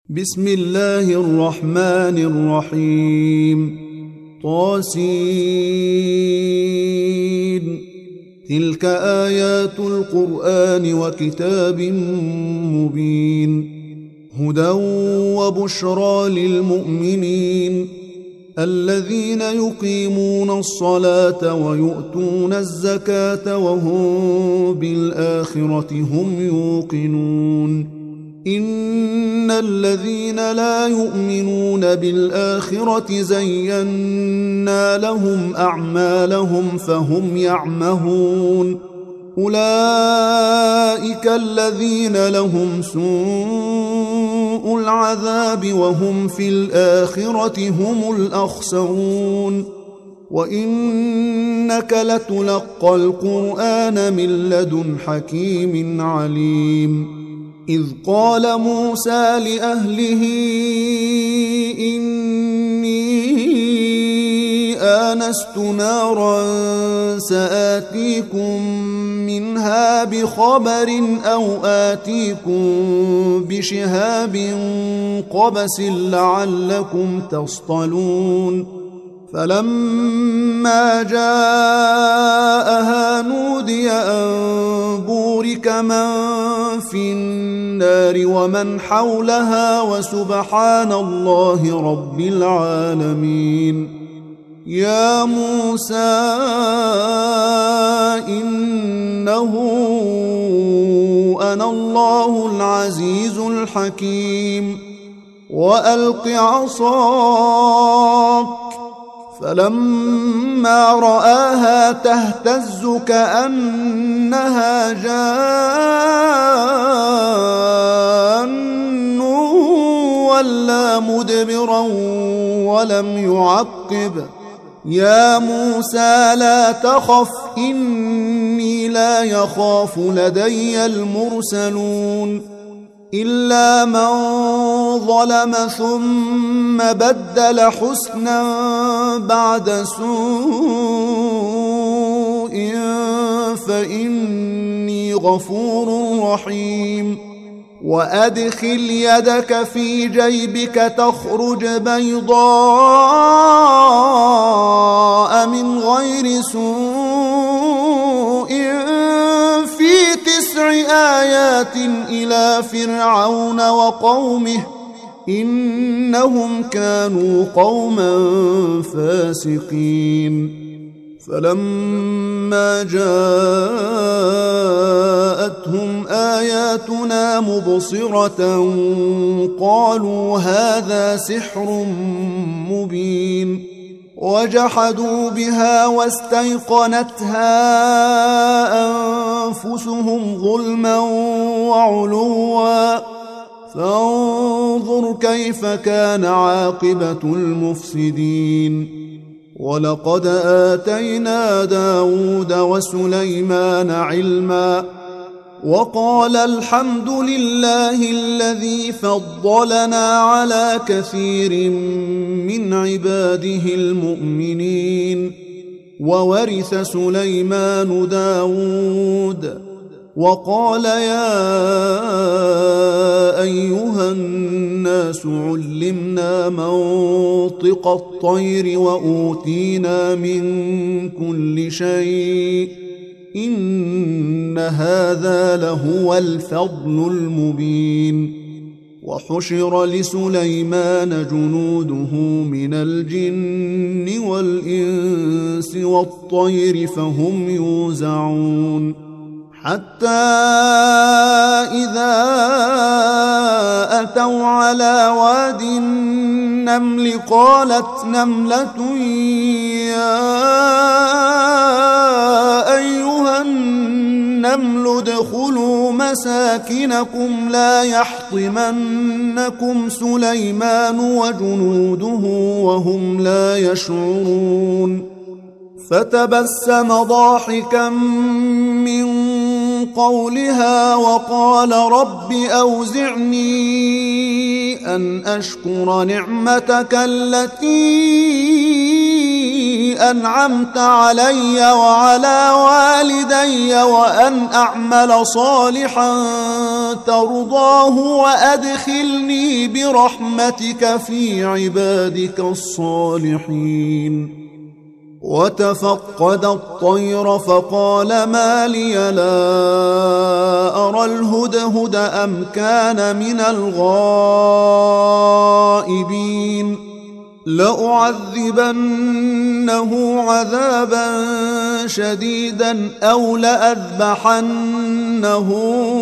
بسم الله الرحمن الرحيم. طاسين. تلك آيات القرآن وكتاب مبين، هدى وبشرى للمؤمنين الذين يقيمون الصلاة ويؤتون الزكاة وهم بالآخرة هم يوقنون. إن الذين لا يؤمنون بالآخرة زينا لهم أعمالهم فهم يعمهون. أولئك الذين لهم سوء العذاب وهم في الآخرة هم الأخسرون. وإنك لتلقى القرآن من لدن حكيم عليم. إذ قال موسى لأهله إني آنست نارا سآتيكم منها بخبر أو آتيكم بشهاب قبس لعلكم تصطلون. فلما جاءها نودي أن بورك من في النار ومن حولها وسبحان الله رب العالمين. يا موسى إنه أنا الله العزيز الحكيم. وألق عصاك. فلما رآها تهتز كأنها جان ولا مدبرا ولم يعقب. يا موسى لا تخف إني لا يخاف لدي المرسلون. إلا من ظلم ثم بدل حسنا بعد سوء فإني غفور رحيم. وأدخل يدك في جيبك تخرج بيضاء من غير سوء في 9 آيات إلى فرعون وقومه إنهم كانوا قوما فاسقين. فلما جاءتهم آياتنا مبصرة قالوا هذا سحر مبين. وجحدوا بها واستيقنتها أنفسهم ظلما وعلوا فانظر كيف كان عاقبة المفسدين. ولقد آتينا داود وسليمان علما وقال الحمد لله الذي فضلنا على كثير من عباده المؤمنين. وورث سليمان داود وقال يا أيها الناس علمنا منطق الطير وأوتينا من كل شيء إن هذا لهو الفضل المبين. وحشر لسليمان جنوده من الجن والإنس والطير فهم يوزعون. حتى إذا أتوا على واد النمل قالت نملة يا أيها النمل ادخلوا مساكنكم لا يحطمنكم سليمان وجنوده وهم لا يشعرون. فتبسم ضاحكا من قولها وقال رب أوزعني أن أشكر نعمتك التي أنعمت علي وعلى والدي وأن أعمل صالحا ترضاه وأدخلني برحمتك في عبادك الصالحين. وتفقد الطير فقال ما لي لا أرى الهدهد أم كان من الغائبين لأعذبنه عذابا شديدا أو لأذبحنه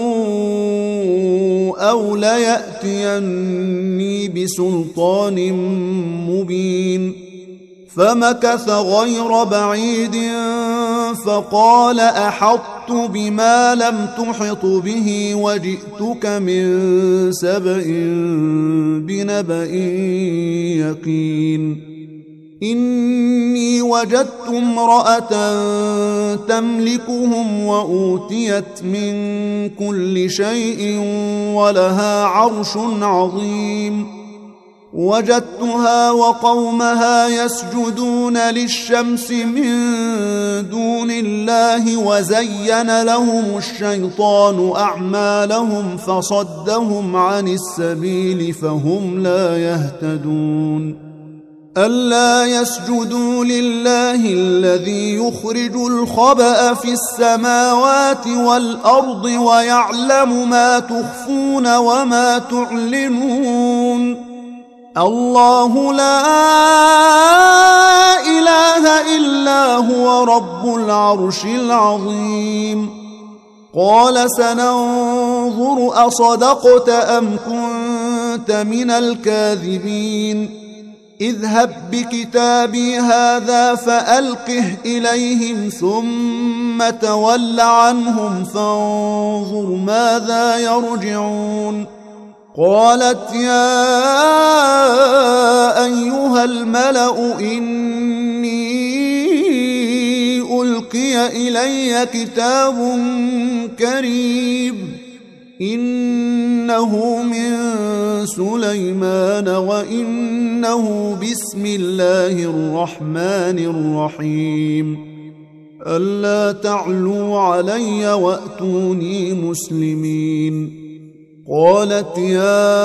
أو ليأتيني بسلطان مبين. فمكث غير بعيد فقال أحطت بما لم تحط به وجئتك من سبأ بنبأ يقين. إني وجدت امرأة تملكهم وأوتيت من كل شيء ولها عرش عظيم. وجدتها وقومها يسجدون للشمس من دون الله وزين لهم الشيطان أعمالهم فصدهم عن السبيل فهم لا يهتدون. ألا يسجدوا لله الذي يخرج الخبأ في السماوات والأرض ويعلم ما تخفون وما تعلنون. الله لا إله إلا هو رب العرش العظيم. قال سننظر أصدقت أم كنت من الكاذبين. اذهب بكتابي هذا فألقه إليهم ثم تول عنهم فانظر ماذا يرجعون. قالت يا أيها الملأ إني ألقي إلي كتاب كريم إنه من سليمان وإنه بسم الله الرحمن الرحيم ألا تعلوا علي وأتوني مسلمين. قالت يا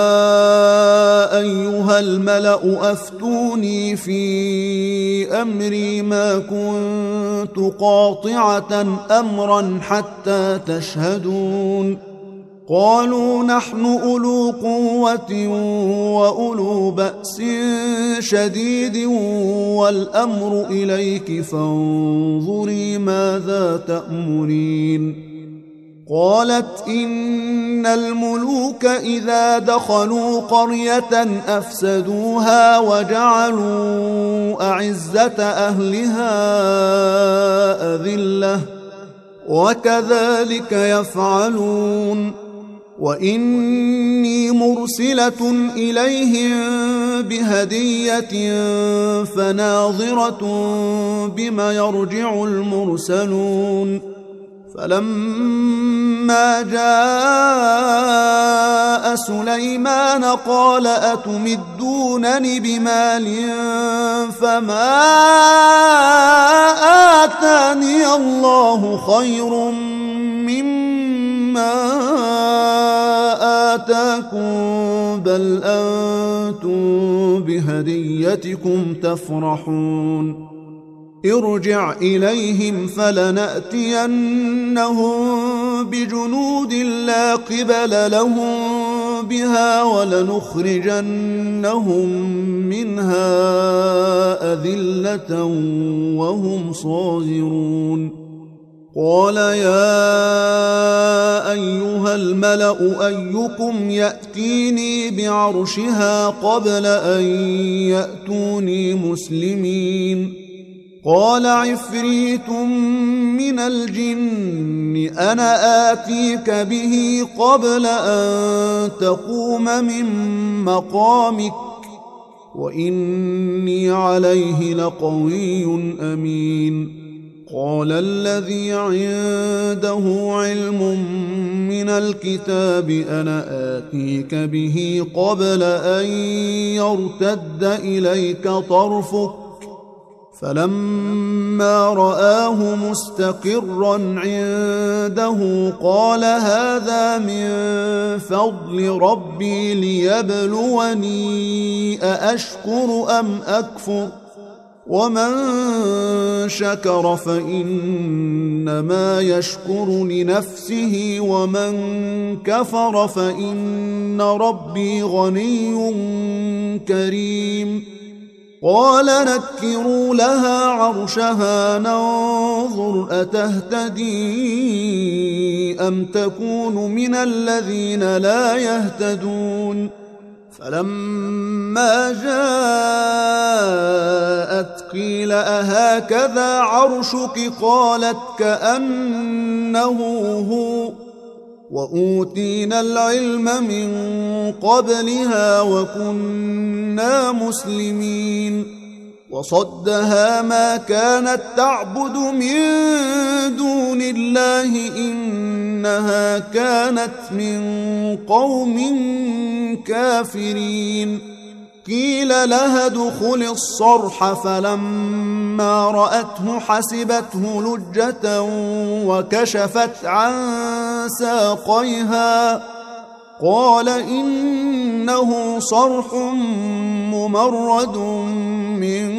أيها الملأ أفتوني في أمري ما كنت قاطعة أمرا حتى تشهدون. قالوا نحن أولو قوة وأولو بأس شديد والأمر إليك فانظري ماذا تأمرين. قالت إن الملوك إذا دخلوا قرية أفسدوها وجعلوا أعزة أهلها أذلة وكذلك يفعلون. وإني مرسلة إليهم بهدية فناظرة بما يرجع المرسلون. فلما جاء سليمان قال أتمدونني بمال فما آتاني الله خير مما آتاكم بل أنتم بهديتكم تفرحون. ارجع إليهم فلنأتينهم بجنود لا قبل لهم بها ولنخرجنهم منها أذلة وهم صاغرون. قال يا أيها الملأ أيكم يأتيني بعرشها قبل أن يأتوني مسلمين. قال عفريت من الجن أنا آتيك به قبل أن تقوم من مقامك وإني عليه لقوي أمين. قال الذي عنده علم من الكتاب أنا آتيك به قبل أن يرتد إليك طرفك فلما رآه مستقرا عنده قال هذا من فضل ربي ليبلوني أأشكر أم أكفر ومن شكر فإنما يشكر لنفسه ومن كفر فإن ربي غني كريم قال نكروا لها عرشها ننظر أتهتدي أم تكون من الذين لا يهتدون فلما جاءت قيل أهكذا عرشك قالت كأنه هو وأوتينا العلم من قبلها وكنا مسلمين وصدها ما كانت تعبد من دون الله إنها كانت من قوم كافرين قيل لها ادخل الصرح فلما رأته حسبته لجة وكشفت عن ساقيها قال إنه صرح ممرد من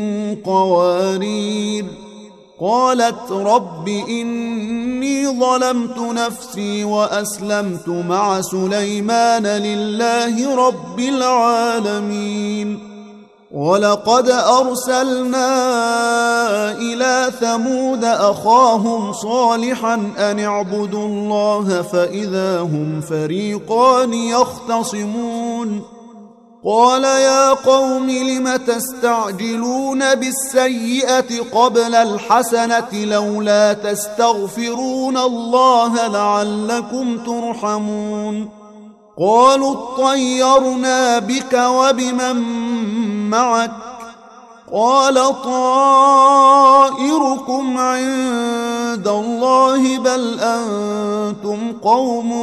قوارير قالت رب إني ظلمت نفسي وأسلمت مع سليمان لله رب العالمين ولقد أرسلنا إلى ثمود أخاهم صالحا أن اعبدوا الله فإذا هم فريقان يختصمون قال يا قوم لم تستعجلون بالسيئة قبل الحسنة لولا تستغفرون الله لعلكم ترحمون قالوا اطيرنا بك وبمن معك قال طائركم عند الله بل أنتم قوم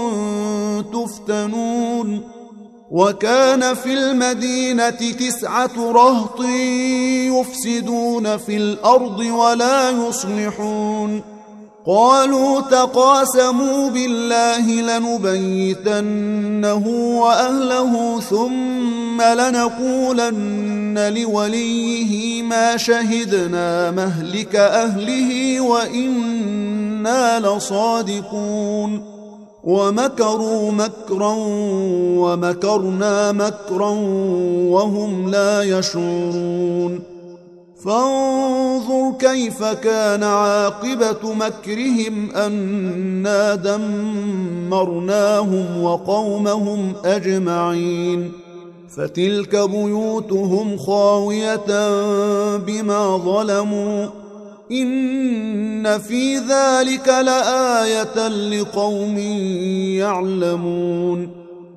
تفتنون وكان في المدينة 9 رهط يفسدون في الأرض ولا يصلحون قالوا تقاسموا بالله لنبيتنه وأهله ثم لنقولن لوليه ما شهدنا مهلك أهله وإنا لصادقون ومكروا مكرا ومكرنا مكرا وهم لا يشعرون فانظر كيف كان عاقبة مكرهم أنا دمرناهم وقومهم أجمعين فتلك بيوتهم خاوية بما ظلموا إن في ذلك لآية لقوم يعلمون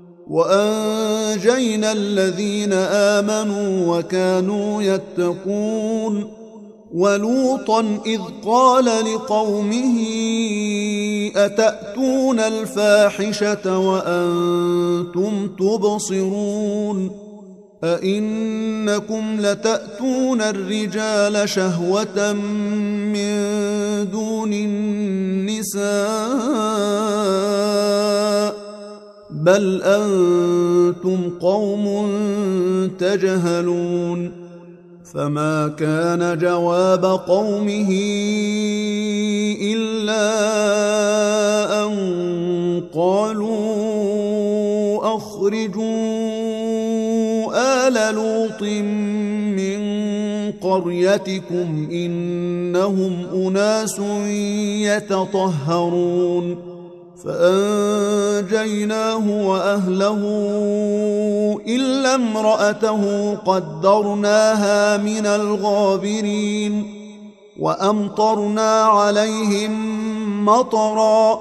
وأنجينا الذين آمنوا وكانوا يتقون ولوطا إذ قال لقومه أتأتون الفاحشة وأنتم تبصرون أئنكم لتأتون الرجال شهوة من دون النساء بل أنتم قوم تجهلون فما كان جواب قومه إلا أن قالوا أخرجوا آل لوط من قريتكم إنهم أناس يتطهرون فأنجيناه وأهله إلا امرأته قدرناها من الغابرين وأمطرنا عليهم مطرا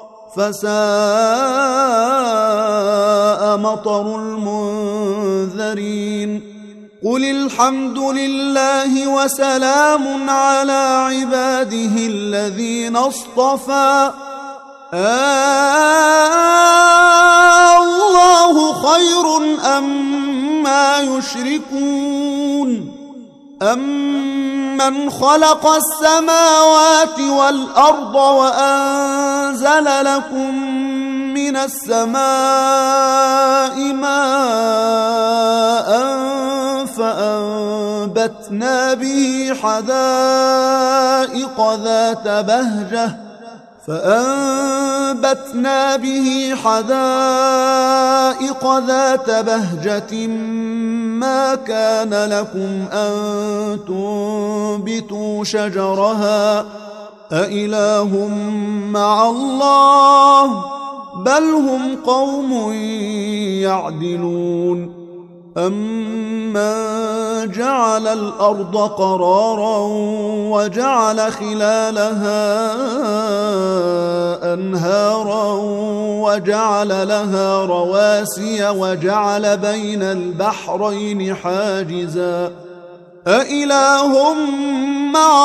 فساء مطر المنذرين قل الحمد لله وسلام على عباده الذين اصطفى الله خير أما يشركون أمن أَمَّنْ خَلَقَ السَّمَاوَاتِ وَالْأَرْضَ وَأَنزَلَ لَكُم مِّنَ السَّمَاءِ مَاءً فَأَنبَتْنَا به حدائق ذات بهجة ما كان لكم أن تنبتوا شجرها أإله مع الله بل هم قوم يعدلون أَمَّنْ جَعَلَ الْأَرْضَ قَرَارًا وَجَعَلَ خِلَالَهَا أَنْهَارًا وَجَعَلَ لَهَا رَوَاسِيَ وَجَعَلَ بَيْنَ الْبَحْرَيْنِ حَاجِزًا أَإِلَٰهٌ مَّعَ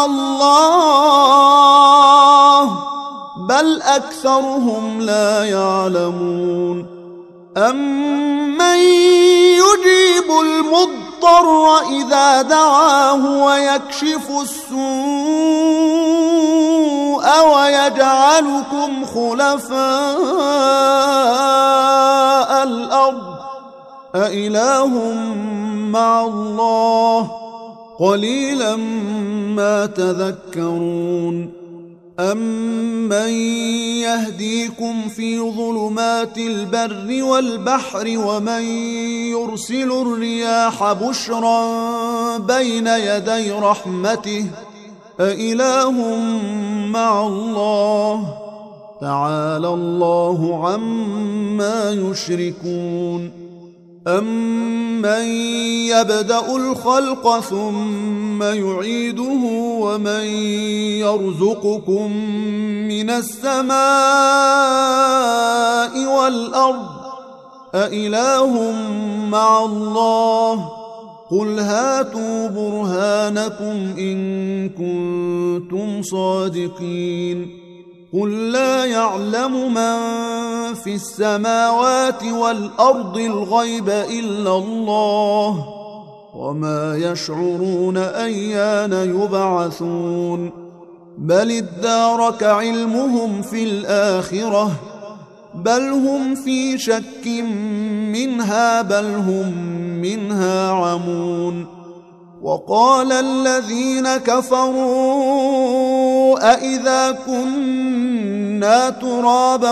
اللَّهِ بَلْ أَكْثَرُهُمْ لَا يَعْلَمُونَ أَمَّن يُجِيبُ الْمُضْطَرَّ إِذَا دَعَاهُ وَيَكْشِفُ السُّوءَ وَيَجْعَلُكُمْ خُلَفَاءَ الْأَرْضِ أَإِلَٰهٌ مَّعَ اللَّهِ قَلِيلًا مَّا تَذَكَّرُونَ أَمَّن يَهْدِيكُمْ فِي ظُلُمَاتِ الْبَرِّ وَالْبَحْرِ وَمَن يُرْسِلُ الرِّيَاحَ بُشْرًا بَيْنَ يَدَيْ رَحْمَتِهِ أَإِلَٰهٌ مَّعَ اللَّهِ تَعَالَى اللَّهُ عَمَّا يُشْرِكُونَ أَمَّن يَبْدَأُ الْخَلْقَ ثُمَّ يُعِيدُهُ وَمَن يَرْزُقُكُم مِّنَ السَّمَاءِ وَالْأَرْضِ أَإِلَٰهٌ مَّعَ اللَّهِ قُلْ هَاتُوا بُرْهَانَكُمْ إِن كُنتُمْ صَادِقِينَ قُل لَّا يَعْلَمُ مَن فِي السَّمَاوَاتِ وَالْأَرْضِ الْغَيْبَ إِلَّا اللَّهُ وَمَا يَشْعُرُونَ أَيَّانَ يُبْعَثُونَ بَلِ ادَّارَكَ عِلْمُهُمْ فِي الْآخِرَةِ بَلْ هُمْ فِي شَكٍّ مِّنْهَا بَلْ هُمْ مِنْهَا عَمُونَ وَقَالَ الَّذِينَ كَفَرُوا أَإِذَا كُنَّا تُرَابًا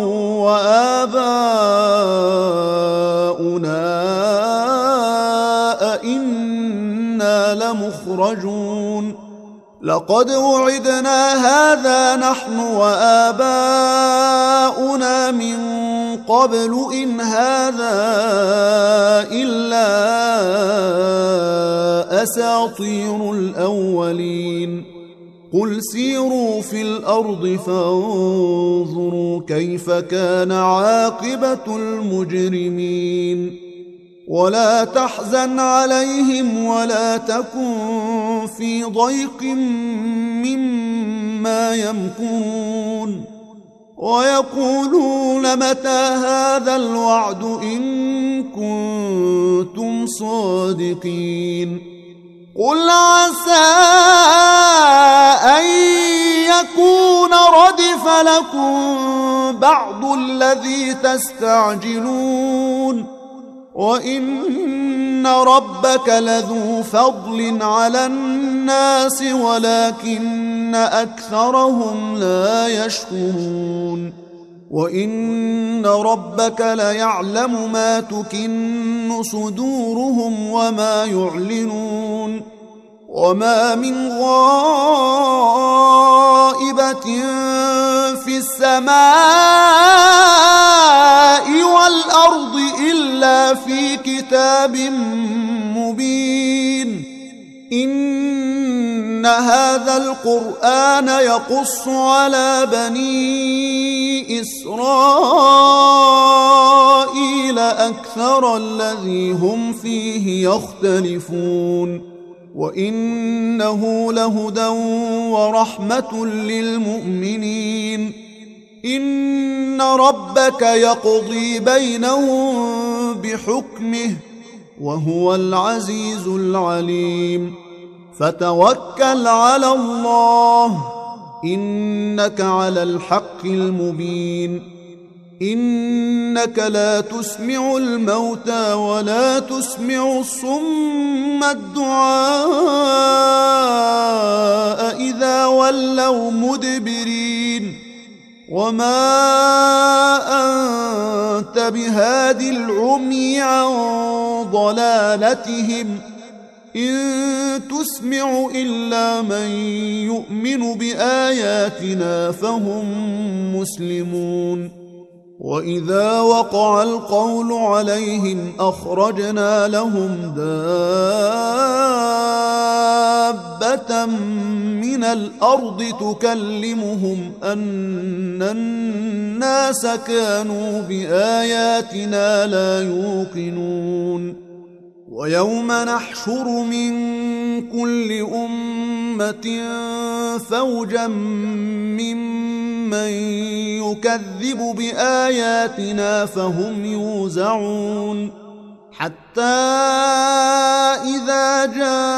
وَآبَاؤُنَا أَإِنَّا لَمُخْرَجُونَ لَقَدْ وُعِدْنَا هَذَا نَحْنُ وَآبَاؤُنَا مِن قَبْلُ إِنْ هَذَا إِلَّا أَسَاطِيرُ الْأَوَّلِينَ قُلْ سِيرُوا فِي الْأَرْضِ فَانظُرُوا كَيْفَ كَانَ عَاقِبَةُ الْمُجْرِمِينَ وَلَا تَحْزَنْ عَلَيْهِمْ وَلَا تَكُنْ فِي ضَيْقٍ مِّمَّا يَمْكُرُونَ وَيَقُولُونَ مَتَىٰ هَٰذَا الْوَعْدُ إِن كُنتُمْ صَادِقِينَ قُلْ عَسَىٰ أَن يَكُونَ رَدِفَ لَكُم بَعْضُ الَّذِي تَسْتَعْجِلُونَ وَإِنَّ رَبَّكَ لَذُو فَضْلٍ عَلَى النَّاسِ وَلَٰكِنَّ أَكْثَرَهُمْ لَا يَشْكُرُونَ وَإِنَّ رَبَّكَ لَيَعْلَمُ مَا تُكِنُّ صُدُورُهُمْ وَمَا يُعْلِنُونَ وَمَا مِنْ غَائِبَةٍ فِي السَّمَاءِ وَالْأَرْضِ إِلَّا فِي كِتَابٍ مُّبِينٍ إِنَّ هَذَا الْقُرْآنَ يَقُصُّ عَلَى بَنِي إِسْرَائِيلَ أَكْثَرَ الَّذِي هُمْ فِيهِ يَخْتَلِفُونَ وَإِنَّهُ لَهُدًى وَرَحْمَةٌ لِّلْمُؤْمِنِينَ إِنَّ رَبَّكَ يَقْضِي بَيْنَهُم بِحُكْمِهِ وَهُوَ الْعَزِيزُ الْعَلِيمُ فتوكل على الله إنك على الحق المبين. إنك لا تسمع الموتى ولا تسمع الصم الدعاء إذا ولوا مدبرين. وما أنت بهاد العمي عن ضلالتهم إن تسمع إلا من يؤمن بآياتنا فهم مسلمون. وإذا وقع القول عليهم أخرجنا لهم دابة من الأرض تكلمهم أن الناس كانوا بآياتنا لا يوقنون. ويوم نحشر من كل أمة فوجا ممن يكذب بآياتنا فهم يوزعون. حتى إذا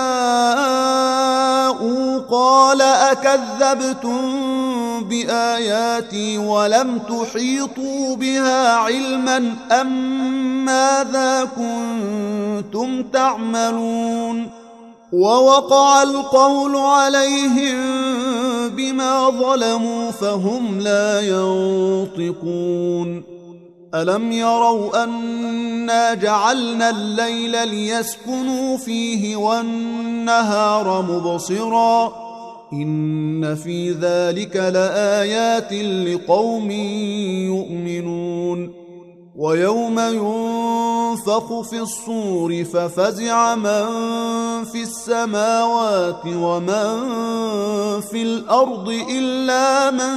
جاءوا قال أكذبتم بآياتي ولم تحيطوا بها علما أم ماذا كنتم تعملون. ووقع القول عليهم بما ظلموا فهم لا ينطقون. ألم يروا أنا جعلنا الليل ليسكنوا فيه والنهار مبصرا إن في ذلك لآيات لقوم يؤمنون. ويوم ينفخ في الصور ففزع من في السماوات ومن في الأرض إلا من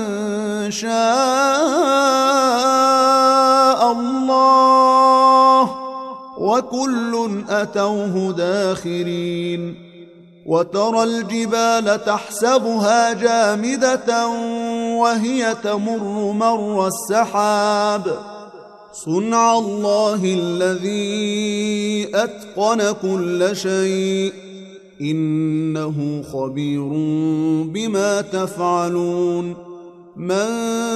شاء الله وكل أتوه داخرين. وترى الجبال تحسبها جامدة وهي تمر مر السحاب صنع الله الذي أتقن كل شيء إنه خبير بما تفعلون. من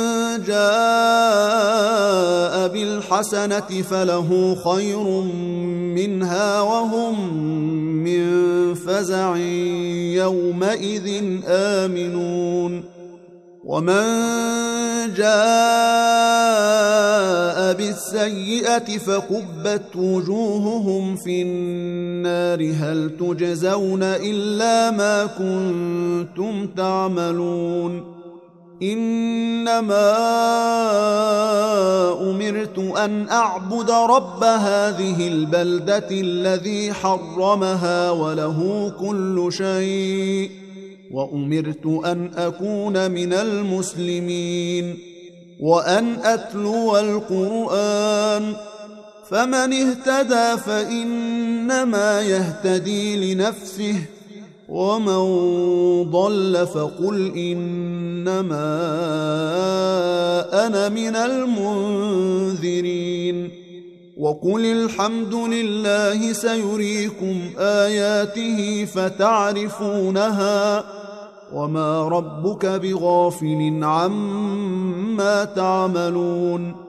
جاء بالحسنة فله خير منها وهم من فزع يومئذ آمنون. ومن جاء بالسيئة فكبت وجوههم في النار هل تجزون إلا ما كنتم تعملون. إنما أمرت أن أعبد رب هذه البلدة الذي حرمها وله كل شيء وأمرت أن أكون من المسلمين وأن أتلو القرآن فمن اهتدى فإنما يهتدي لنفسه ومن ضل فقل إنما أنا من المنذرين. وقل الحمد لله سيريكم آياته فتعرفونها وما ربك بغافل عما تعملون.